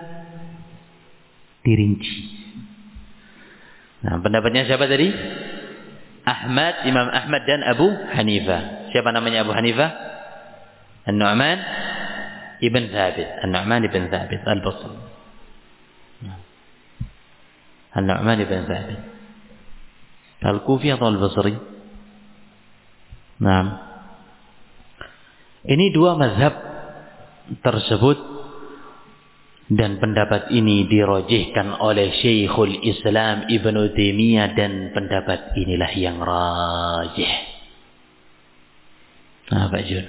dirinci. Nah, pendapatnya siapa tadi? Ahmad, Imam Ahmad dan Abu Hanifah. Siapa namanya Abu Hanifah? An-Nu'man ibn Thabit. An-Nu'man ibn Thabit Al-Basri. An-Nu'man ibn Thabit Al-Kufi atau Al-Basri? Nah, ini dua mazhab tersebut. Dan pendapat ini dirajihkan oleh Syekhul Islam Ibnu Taimiyah, dan pendapat inilah yang rajih. Nah, Pak Jun,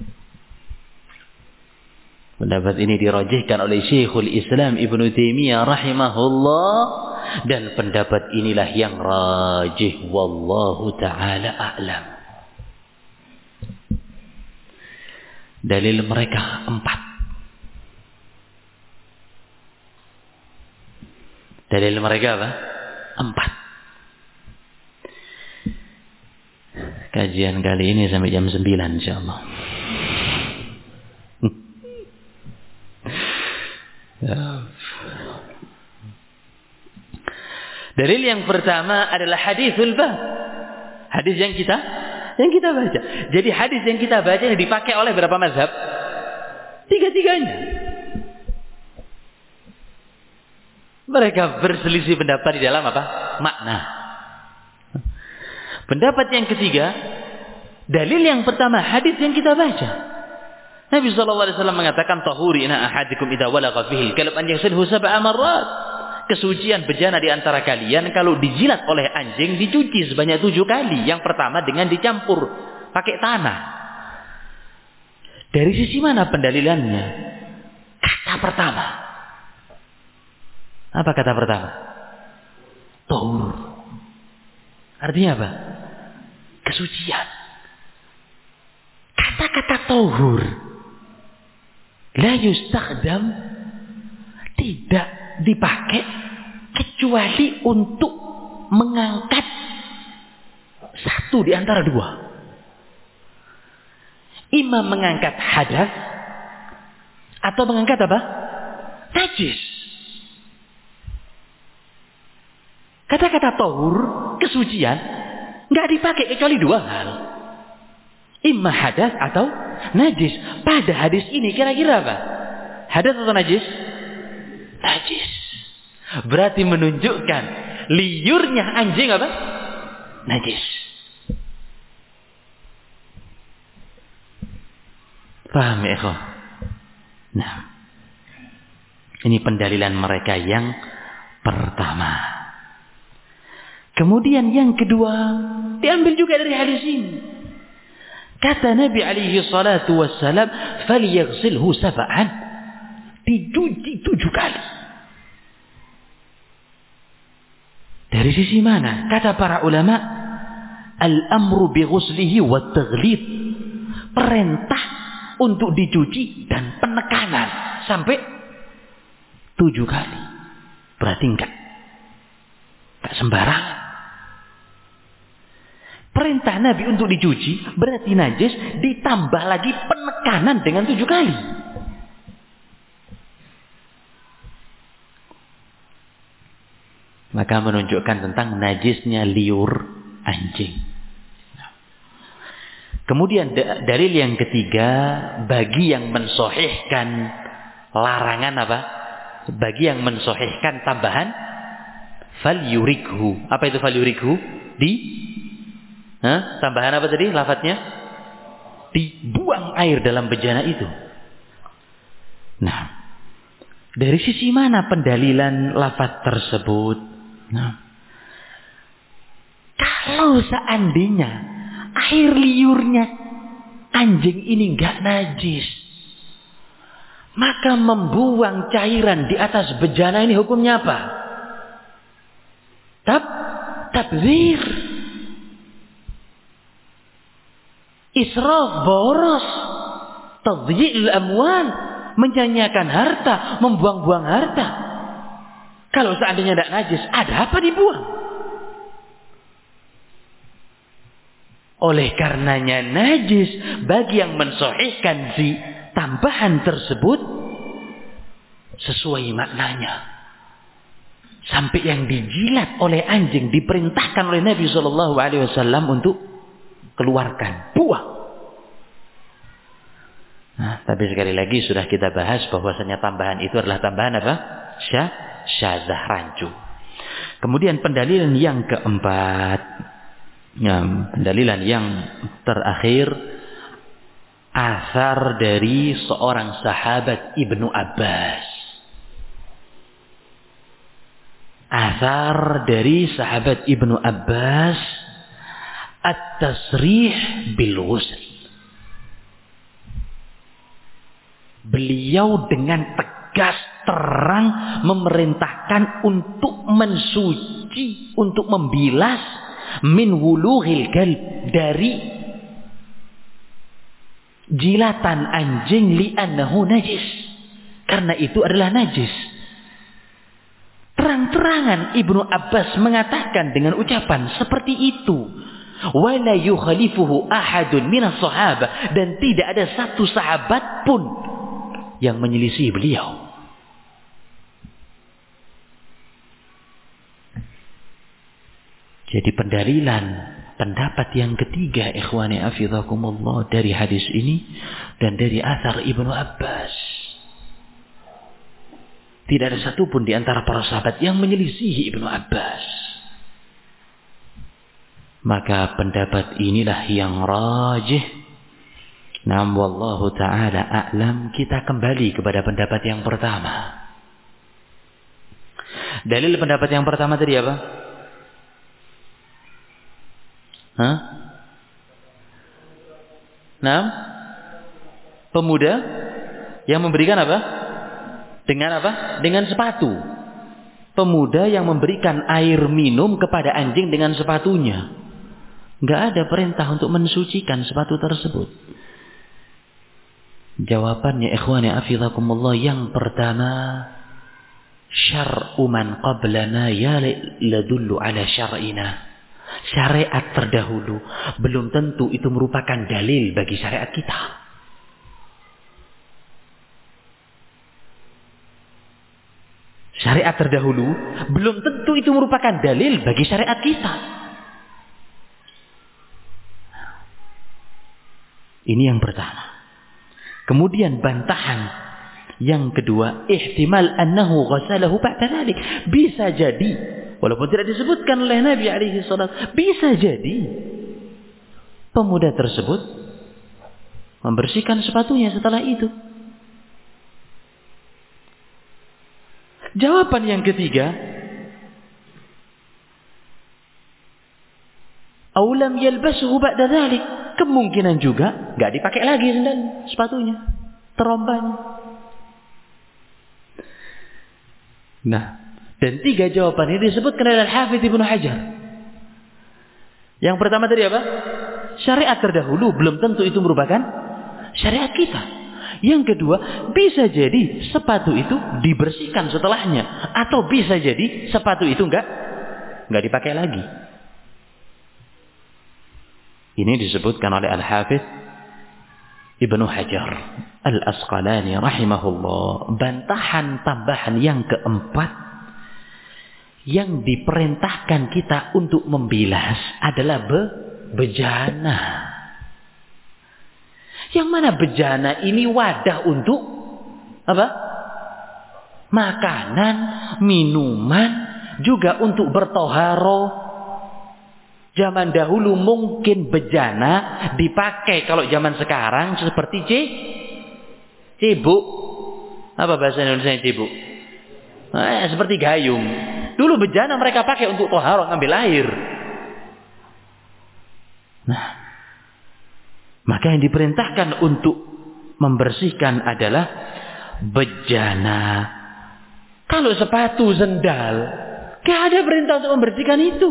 pendapat ini dirajihkan oleh Syekhul Islam Ibnu Taimiyah rahimahullah, dan pendapat inilah yang rajih. Wallahu ta'ala a'lam. Dalil mereka 4. Dalil mereka apa? 4. Kajian kali ini sampai jam 9 insyaallah. Dalil yang pertama adalah haditsul bab. Hadis yang kita baca. Jadi hadis yang kita baca ini dipakai oleh berapa mazhab? Tiga-tiganya. Mereka berselisih pendapat di dalam apa? Makna. Pendapat yang ketiga, dalil yang pertama hadis yang kita baca. Nabi SAW mengatakan, tahuri ina ahadikum idza walagha fihi al-kalb an yaghsilhu sab'a marrat. Kesucian bejana di antara kalian kalau dijilat oleh anjing dicuci sebanyak 7 kali. Yang pertama dengan dicampur pakai tanah. Dari sisi mana pendalilannya? Kata pertama. Apa kata pertama? Tahur. Artinya apa? Kesucian. Kata-kata tahur la yustakhdam, tidak dipakai kecuali untuk mengangkat satu di antara dua. Imam mengangkat hadas atau mengangkat apa? Najis. Kata-kata tahur, kesucian, nggak dipakai kecuali dua hal. Imma hadas atau najis. Pada hadis ini kira-kira apa? Hadas atau najis? Najis. Berarti menunjukkan liurnya anjing apa? Najis. Paham ya ikhwan? Nah, ini pendalilan mereka yang pertama. Kemudian yang kedua diambil juga dari hadis ini. Kata Nabi alaihi salatu wassalam, "Falyaghsilhu sab'an." Dicuci 7 kali. Dari sisi mana? Kata para ulama, al-amru bi ghuslihi wa taghlid. Perintah untuk dicuci dan penekanan sampai 7 kali. Berarti enggak sembarangan. Perintah Nabi untuk dicuci berarti najis, ditambah lagi penekanan dengan 7 kali. Maka menunjukkan tentang najisnya liur anjing. Kemudian dalil yang ketiga, bagi yang mensahihkan larangan apa? Bagi yang mensahihkan tambahan falyurikhu. Apa itu falyurikhu? Tambahan apa tadi lafadznya? Dibuang air dalam bejana itu. Nah, dari sisi mana pendalilan lafadz tersebut? Nah, kalau seandainya air liurnya anjing ini enggak najis, maka membuang cairan di atas bejana ini hukumnya apa? Tabdzir. Israf, boros, tadyi'il amwal, menyanyiakan harta, membuang-buang harta. Kalau seandainya tidak najis, ada apa dibuang? Oleh karenanya najis, bagi yang mensahihkan si tambahan tersebut sesuai maknanya. Sampai yang dijilat oleh anjing diperintahkan oleh Nabi SAW untuk keluarkan, buang. Nah, tapi sekali lagi sudah kita bahas bahwasanya tambahan itu adalah tambahan apa? Syadzah, rancu. Kemudian pendalilan yang keempat, pendalilan yang terakhir, asar dari seorang sahabat Ibnu Abbas. Asar dari sahabat Ibnu Abbas, at-tasrih bil ghusl. Beliau dengan tegas terang memerintahkan untuk mensuci, untuk membilas min wulughil kalb, dari jilatan anjing, li'annahu najis, karena itu adalah najis. Terang-terangan Ibnu Abbas mengatakan dengan ucapan seperti itu. Wala yukhalifuhu ahadun minas sahabah, dan tidak ada satu sahabat pun yang menyelisih beliau. Jadi pendalilan pendapat yang ketiga ikhwani hafizakumullah dari hadis ini dan dari athar Ibnu Abbas. Tidak ada satupun di antara para sahabat yang menyelisihi Ibnu Abbas. Maka pendapat inilah yang rajih. Naam wallahu ta'ala a'lam, kita kembali kepada pendapat yang pertama. Dalil pendapat yang pertama tadi apa? Naam? Pemuda yang memberikan apa? Dengan apa? Dengan sepatu. Pemuda yang memberikan air minum kepada anjing dengan sepatunya. Enggak ada perintah untuk mensucikan sepatu tersebut. Jawabannya ikhwani hafizakumullah yang pertama, syar'u man qablana ya ladullu ala syar'ina. Syariat terdahulu belum tentu itu merupakan dalil bagi syariat kita. Syariat terdahulu belum tentu itu merupakan dalil bagi syariat kita. Ini yang pertama. Kemudian bantahan yang kedua, ihtimal annahu ghasalahu ba'da dzalik. Bisa jadi, walaupun tidak disebutkan oleh Nabi alaihi salat, bisa jadi pemuda tersebut membersihkan sepatunya setelah itu. Jawaban yang ketiga, aw lam yalbasuhu ba'da dzalik. Kemungkinan juga enggak dipakai lagi sendal sepatunya, terombahnya. Nah, dan tiga jawaban ini disebutkan oleh Al-Hafidz Ibnu Hajar. Yang pertama tadi apa? Syariat terdahulu belum tentu itu merupakan syariat kita. Yang kedua, bisa jadi sepatu itu dibersihkan setelahnya, atau bisa jadi sepatu itu enggak dipakai lagi. Ini disebutkan oleh Al-Hafidz Ibnu Hajar Al-Asqalani rahimahullah. Bantahan tambahan yang keempat, yang diperintahkan kita untuk membilas adalah bejana. Yang mana bejana ini wadah untuk apa? Makanan, minuman, juga untuk bertoharo. Zaman dahulu mungkin bejana dipakai, kalau zaman sekarang seperti cebuk. Apa bahasa Indonesia cebuk? Seperti gayung. Dulu bejana mereka pakai untuk toharo, ngambil air. Nah, maka yang diperintahkan untuk membersihkan adalah bejana. Kalau sepatu, sendal, gak ada perintah untuk membersihkan itu.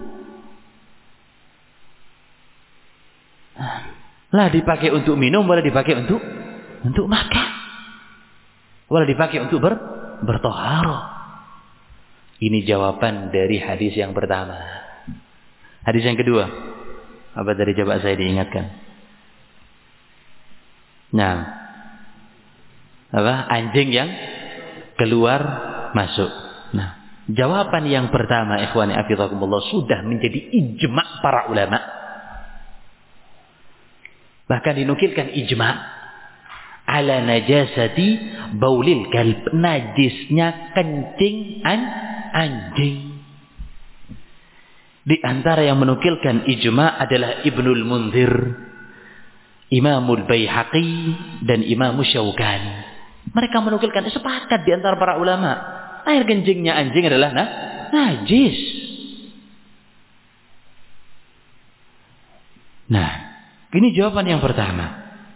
Lah dipakai untuk minum, boleh dipakai untuk makan, boleh dipakai untuk bertoharo. Ini jawaban dari hadis yang pertama. Hadis yang kedua, apa dari coba saya diingatkan? Nah, apa? Anjing yang keluar masuk. Nah, jawaban yang pertama ikhwani hafizakumullah sudah menjadi ijma' para ulama. Bahkan dinukilkan ijma' ala najasati baulil kalb, najisnya kencing anjing. Di antara yang menukilkan ijma' adalah Ibnul Munzir, Imamul Baihaqi, dan Imam Syaukani. Mereka menukilkan, sepakat di antara para ulama, air kencingnya anjing adalah najis. Nah, ini jawaban yang pertama.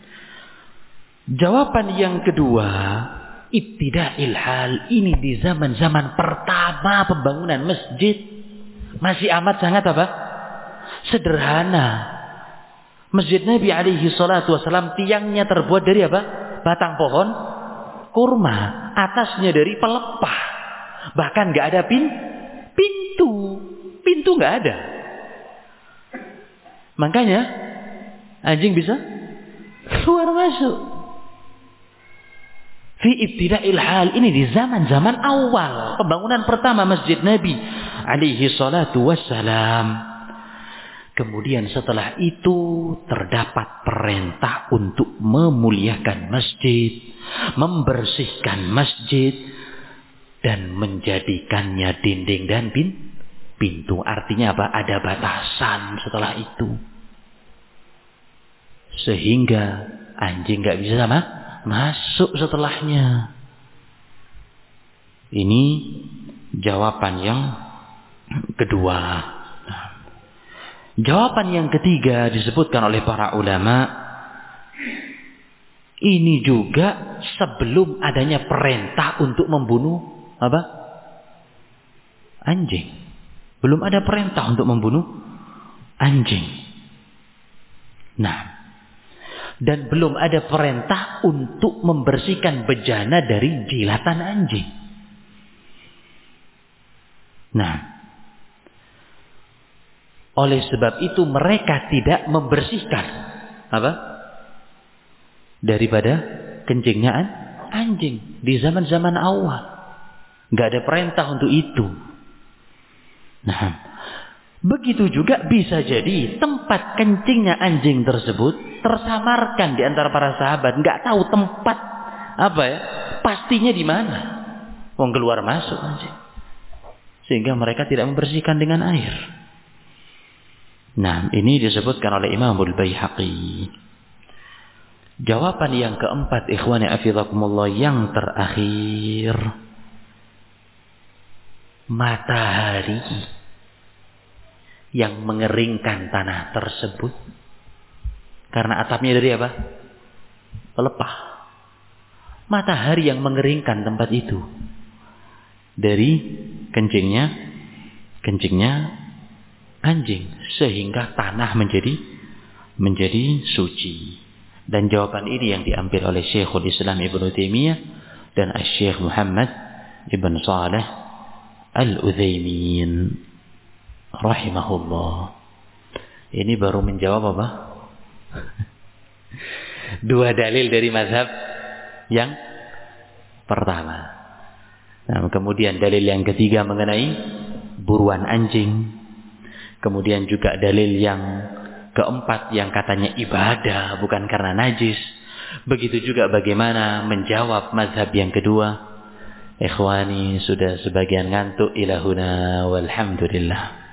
Jawaban yang kedua, ibtida'il hal. Ini di zaman-zaman pertama pembangunan masjid. Masih amat sangat apa? Sederhana. Masjid Nabi alaihi salatu wasalam, tiangnya terbuat dari apa? Batang pohon kurma. Atasnya dari pelepah. Bahkan gak ada pintu. Pintu gak ada. Makanya anjing bisa keluar masuk. Fi ibtida'il hal, ini di zaman-zaman awal pembangunan pertama Masjid Nabi alaihi salatu wassalam. Kemudian setelah itu terdapat perintah untuk memuliakan masjid, membersihkan masjid, dan menjadikannya dinding dan pintu. Artinya apa? Ada batasan setelah itu. Sehingga anjing gak bisa masuk setelahnya. Ini jawaban yang kedua. Jawaban yang ketiga disebutkan oleh para ulama, ini juga sebelum adanya perintah untuk membunuh apa? Anjing. Belum ada perintah untuk membunuh anjing. Nah, dan belum ada perintah untuk membersihkan bejana dari jilatan anjing. Nah, oleh sebab itu mereka tidak membersihkan apa? Daripada kencingnya anjing di zaman-zaman awal. Enggak ada perintah untuk itu. Nah, begitu juga bisa jadi tempat kencingnya anjing tersebut tersamarkan di antara para sahabat, enggak tahu tempat apa ya? Pastinya di mana. Wong keluar masuk anjing. Sehingga mereka tidak membersihkan dengan air. Nah, ini disebutkan oleh Imam Al-Baihaqi. Jawaban yang keempat, ikhwani afizakumullah, yang terakhir. Matahari yang mengeringkan tanah tersebut. Karena atapnya dari apa? Pelepah. Matahari yang mengeringkan tempat itu. Dari kencingnya anjing, sehingga tanah menjadi suci. Dan jawaban ini yang diambil oleh Syekhul Islam Ibnu Taimiyah dan Syekh Muhammad Ibn Shalih Al-Utsaimin rahimahullah. Ini baru menjawab apa? Dua dalil dari mazhab yang pertama. Nah, kemudian dalil yang ketiga mengenai buruan anjing. Kemudian juga dalil yang keempat yang katanya ibadah bukan karena najis. Begitu juga bagaimana menjawab mazhab yang kedua. Ikhwani, sudah sebagian ngantuk, ilahuna walhamdulillah.